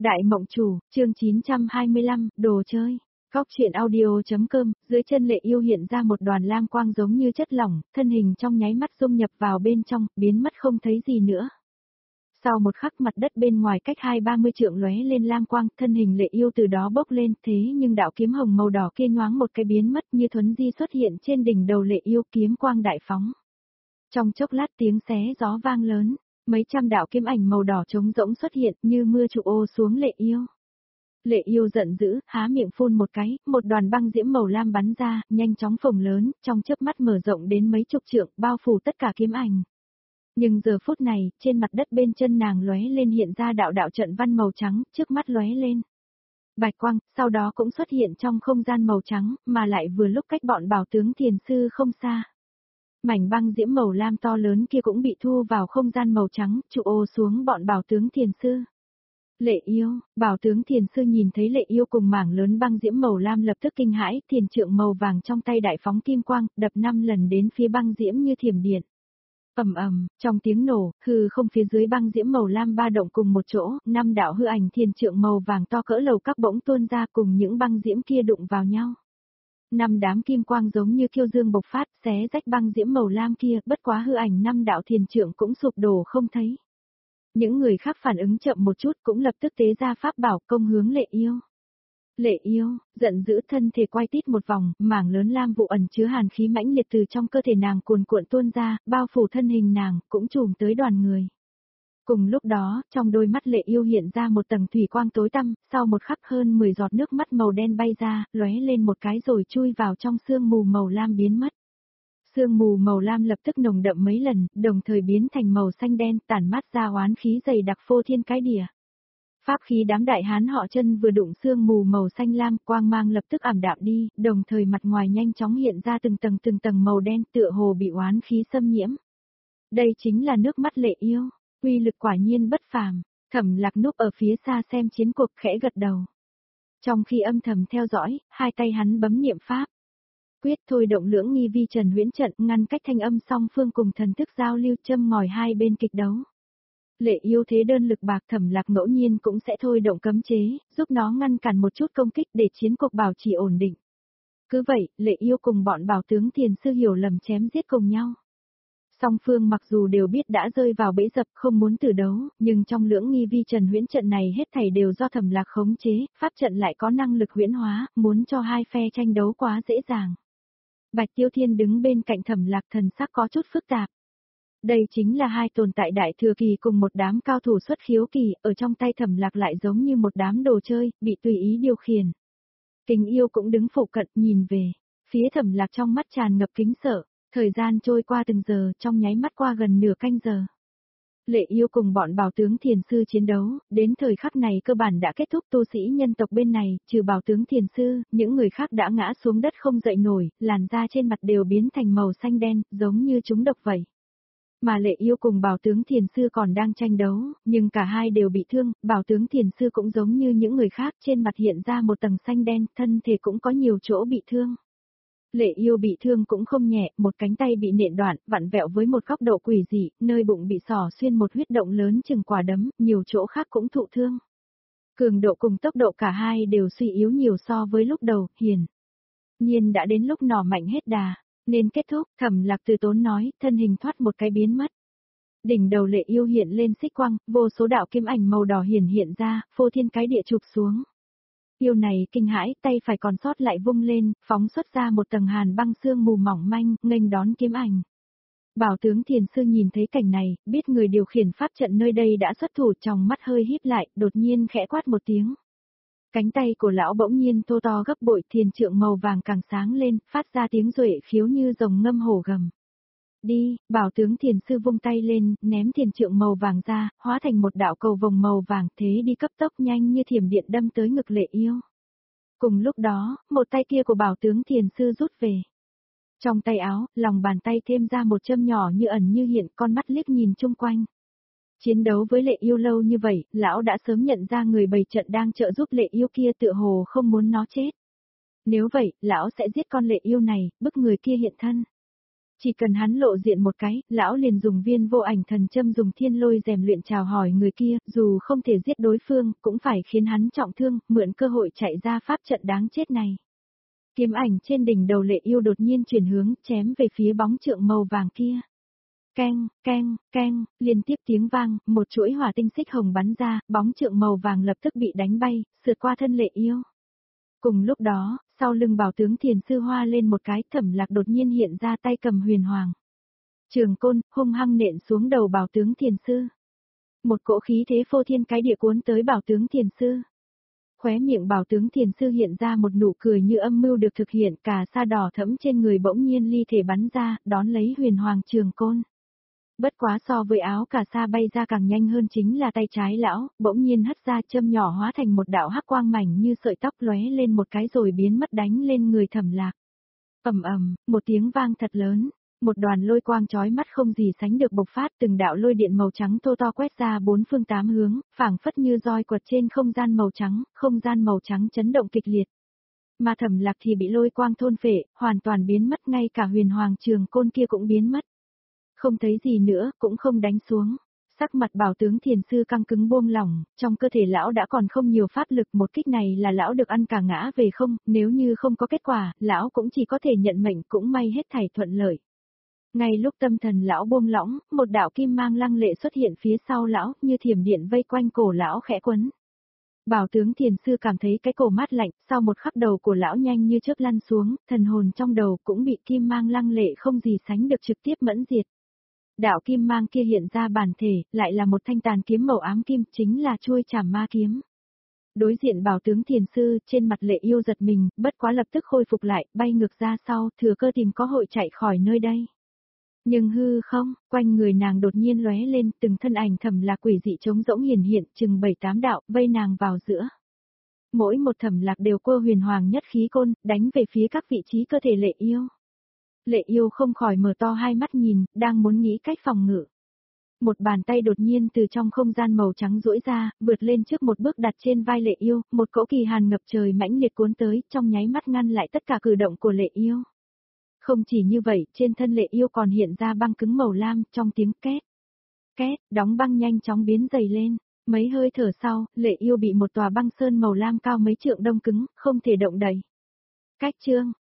Đại Mộng Chủ, chương 925, đồ chơi. Góc truyện audio.com, dưới chân Lệ Yêu hiện ra một đoàn lam quang giống như chất lỏng, thân hình trong nháy mắt dung nhập vào bên trong, biến mất không thấy gì nữa. Sau một khắc mặt đất bên ngoài cách 20-30 trượng lóe lên lam quang, thân hình Lệ Yêu từ đó bốc lên, thế nhưng đạo kiếm hồng màu đỏ kia nhoáng một cái biến mất như thuấn di xuất hiện trên đỉnh đầu Lệ Yêu, kiếm quang đại phóng. Trong chốc lát tiếng xé gió vang lớn. Mấy trăm đạo kiếm ảnh màu đỏ trống rỗng xuất hiện như mưa trụ ô xuống Lệ Yêu. Lệ Yêu giận dữ, há miệng phun một cái, một đoàn băng diễm màu lam bắn ra, nhanh chóng phồng lớn, trong chớp mắt mở rộng đến mấy chục trượng, bao phủ tất cả kiếm ảnh. Nhưng giờ phút này, trên mặt đất bên chân nàng lóe lên hiện ra đạo đạo trận văn màu trắng, trước mắt lóe lên. Bạch quang, sau đó cũng xuất hiện trong không gian màu trắng, mà lại vừa lúc cách bọn Bảo tướng Thiền Sư không xa. Mảnh băng diễm màu lam to lớn kia cũng bị thu vào không gian màu trắng, trụ ô xuống bọn Bảo tướng Thiền Sư. Lệ Yêu, Bảo tướng Thiền Sư nhìn thấy Lệ Yêu cùng mảng lớn băng diễm màu lam lập tức kinh hãi, thiền trượng màu vàng trong tay đại phóng kim quang, đập 5 lần đến phía băng diễm như thiểm điện. Ầm ầm, trong tiếng nổ, hư không phía dưới băng diễm màu lam ba động cùng một chỗ, 5 đạo hư ảnh thiền trượng màu vàng to cỡ lầu các bỗng tuôn ra cùng những băng diễm kia đụng vào nhau. 5 đám kim quang giống như kiêu dương bộc phát, xé rách băng diễm màu lam kia, bất quá hư ảnh 5 đạo thiền trượng cũng sụp đổ không thấy. Những người khác phản ứng chậm một chút cũng lập tức tế ra pháp bảo công hướng Lệ Yêu. Lệ Yêu, giận dữ thân thể quay tít một vòng, mảng lớn lam vụ ẩn chứa hàn khí mãnh liệt từ trong cơ thể nàng cuồn cuộn tuôn ra, bao phủ thân hình nàng, cũng trùm tới đoàn người. Cùng lúc đó, trong đôi mắt Lệ Yêu hiện ra một tầng thủy quang tối tăm, sau một khắc hơn 10 giọt nước mắt màu đen bay ra, lóe lên một cái rồi chui vào trong sương mù màu lam biến mất. Sương mù màu lam lập tức nồng đậm mấy lần, đồng thời biến thành màu xanh đen, tản mát ra oán khí dày đặc phô thiên cái địa. Pháp khí đám đại hán họ Chân vừa đụng sương mù màu xanh lam, quang mang lập tức ảm đạm đi, đồng thời mặt ngoài nhanh chóng hiện ra từng tầng màu đen tựa hồ bị oán khí xâm nhiễm. Đây chính là nước mắt Lệ Yêu. Uy lực quả nhiên bất phàm, Thẩm Lạc núp ở phía xa xem chiến cuộc khẽ gật đầu. Trong khi âm thầm theo dõi, hai tay hắn bấm niệm pháp. Quyết thôi động lưỡng nghi vi trần huyễn trận ngăn cách thanh âm song phương cùng thần thức giao lưu châm ngòi hai bên kịch đấu. Lệ Yêu thế đơn lực bạc Thẩm Lạc ngẫu nhiên cũng sẽ thôi động cấm chế, giúp nó ngăn cản một chút công kích để chiến cuộc bảo trì ổn định. Cứ vậy, Lệ Yêu cùng bọn Bảo tướng Thiền Sư hiểu lầm chém giết cùng nhau. Song phương mặc dù đều biết đã rơi vào bẫy dập không muốn tử đấu, nhưng trong lưỡng nghi vi trần huyễn trận này hết thảy đều do Thẩm Lạc khống chế, pháp trận lại có năng lực huyễn hóa, muốn cho hai phe tranh đấu quá dễ dàng. Bạch Tiêu Thiên đứng bên cạnh Thẩm Lạc thần sắc có chút phức tạp. Đây chính là hai tồn tại đại thừa kỳ cùng một đám cao thủ xuất khiếu kỳ, ở trong tay Thẩm Lạc lại giống như một đám đồ chơi, bị tùy ý điều khiển. Kình Yêu cũng đứng phụ cận nhìn về, phía Thẩm Lạc trong mắt tràn ngập kính sợ. Thời gian trôi qua từng giờ, trong nháy mắt qua gần nửa canh giờ. Lệ Yêu cùng bọn Bảo tướng Thiền Sư chiến đấu, đến thời khắc này cơ bản đã kết thúc, tu sĩ nhân tộc bên này, trừ Bảo tướng Thiền Sư, những người khác đã ngã xuống đất không dậy nổi, làn da trên mặt đều biến thành màu xanh đen, giống như chúng độc vậy. Mà Lệ Yêu cùng Bảo tướng Thiền Sư còn đang tranh đấu, nhưng cả hai đều bị thương, Bảo tướng Thiền Sư cũng giống như những người khác, trên mặt hiện ra một tầng xanh đen, thân thể cũng có nhiều chỗ bị thương. Lệ Yêu bị thương cũng không nhẹ, một cánh tay bị nện đoạn, vặn vẹo với một góc độ quỷ dị, nơi bụng bị xỏ xuyên một huyết động lớn chừng quả đấm, nhiều chỗ khác cũng thụ thương. Cường độ cùng tốc độ cả hai đều suy yếu nhiều so với lúc đầu, hiển nhiên đã đến lúc nỏ mạnh hết đà, nên kết thúc, Thẩm Lạc từ tốn nói, thân hình thoát một cái biến mất. Đỉnh đầu Lệ Yêu hiện lên xích quang, vô số đạo kiếm ảnh màu đỏ hiện ra, phô thiên cái địa chụp xuống. Yêu này kinh hãi, tay phải còn sót lại vung lên, phóng xuất ra một tầng hàn băng sương mù mỏng manh, nghênh đón kiếm ảnh. Bảo tướng Thiền Sư nhìn thấy cảnh này, biết người điều khiển pháp trận nơi đây đã xuất thủ, trong mắt hơi híp lại, đột nhiên khẽ quát một tiếng. Cánh tay của lão bỗng nhiên thô to gấp bội, thiền trượng màu vàng càng sáng lên, phát ra tiếng duệ khiếu như rồng ngâm hổ gầm. Đi, Bảo tướng Thiền Sư vung tay lên, ném thiền trượng màu vàng ra, hóa thành một đạo cầu vồng màu vàng, thế đi cấp tốc nhanh như thiểm điện đâm tới ngực Lệ Yêu. Cùng lúc đó, một tay kia của Bảo tướng Thiền Sư rút về. Trong tay áo, lòng bàn tay thêm ra một châm nhỏ như ẩn như hiện, con mắt liếc nhìn chung quanh. Chiến đấu với Lệ Yêu lâu như vậy, lão đã sớm nhận ra người bày trận đang trợ giúp Lệ Yêu kia tựa hồ không muốn nó chết. Nếu vậy, lão sẽ giết con Lệ Yêu này, bức người kia hiện thân. Chỉ cần hắn lộ diện một cái, lão liền dùng viên vô ảnh thần châm dùng thiên lôi rèm luyện chào hỏi người kia, dù không thể giết đối phương, cũng phải khiến hắn trọng thương, mượn cơ hội chạy ra pháp trận đáng chết này. Kiếm ảnh trên đỉnh đầu Lệ Yêu đột nhiên chuyển hướng, chém về phía bóng trượng màu vàng kia. Keng, keng, keng, liên tiếp tiếng vang, một chuỗi hỏa tinh xích hồng bắn ra, bóng trượng màu vàng lập tức bị đánh bay, sượt qua thân Lệ Yêu. Cùng lúc đó, sau lưng bảo tướng Thiền Sư hoa lên một cái, Thẩm Lạc đột nhiên hiện ra tay cầm huyền hoàng. Trường côn, hung hăng nện xuống đầu bảo tướng Thiền Sư. Một cỗ khí thế phô thiên cái địa cuốn tới bảo tướng Thiền Sư. Khóe miệng bảo tướng Thiền Sư hiện ra một nụ cười như âm mưu được thực hiện, cả sa đỏ thẫm trên người bỗng nhiên ly thể bắn ra, đón lấy huyền hoàng trường côn. Bất quá so với áo cà sa bay ra càng nhanh hơn chính là tay trái lão, bỗng nhiên hất ra châm nhỏ hóa thành một đạo hắc quang mảnh như sợi tóc lóe lên một cái rồi biến mất đánh lên người Thẩm Lạc. Ầm ầm, một tiếng vang thật lớn, một đoàn lôi quang chói mắt không gì sánh được bộc phát, từng đạo lôi điện màu trắng thô to quét ra bốn phương tám hướng, phảng phất như roi quật trên không gian màu trắng chấn động kịch liệt. Mà Thẩm Lạc thì bị lôi quang thôn phệ, hoàn toàn biến mất, ngay cả huyền hoàng trường côn kia cũng biến mất. Không thấy gì nữa, cũng không đánh xuống. Sắc mặt bảo tướng Thiền Sư căng cứng buông lỏng, trong cơ thể lão đã còn không nhiều pháp lực, một kích này là lão được ăn cả ngã về không, nếu như không có kết quả, lão cũng chỉ có thể nhận mệnh, cũng may hết thảy thuận lợi. Ngay lúc tâm thần lão buông lỏng, một đạo kim mang lăng lệ xuất hiện phía sau lão, như thiểm điện vây quanh cổ lão khẽ quấn. Bảo tướng Thiền Sư cảm thấy cái cổ mát lạnh, sau một khắc đầu của lão nhanh như chớp lăn xuống, thần hồn trong đầu cũng bị kim mang lăng lệ không gì sánh được trực tiếp mẫn diệt. Đạo kim mang kia hiện ra bản thể, lại là một thanh tàn kiếm màu ám kim, chính là chuôi trảm ma kiếm. Đối diện bảo tướng Thiền Sư, trên mặt Lệ Yêu giật mình, bất quá lập tức khôi phục lại, bay ngược ra sau, thừa cơ tìm có hội chạy khỏi nơi đây. Nhưng hư không, quanh người nàng đột nhiên lóe lên, từng thân ảnh Thẩm Lạc quỷ dị trống rỗng hiển hiện, chừng 7-8 đạo, vây nàng vào giữa. Mỗi một Thẩm Lạc đều quơ huyền hoàng nhất khí côn, đánh về phía các vị trí cơ thể Lệ Yêu. Lệ Yêu không khỏi mở to hai mắt nhìn, đang muốn nghĩ cách phòng ngự. Một bàn tay đột nhiên từ trong không gian màu trắng duỗi ra, vượt lên trước một bước đặt trên vai Lệ Yêu, một cỗ kỳ hàn ngập trời mãnh liệt cuốn tới, trong nháy mắt ngăn lại tất cả cử động của Lệ Yêu. Không chỉ như vậy, trên thân Lệ Yêu còn hiện ra băng cứng màu lam, trong tiếng két. Két, đóng băng nhanh chóng biến dày lên. Mấy hơi thở sau, Lệ Yêu bị một tòa băng sơn màu lam cao mấy trượng đông cứng, không thể động đậy. Cách chương,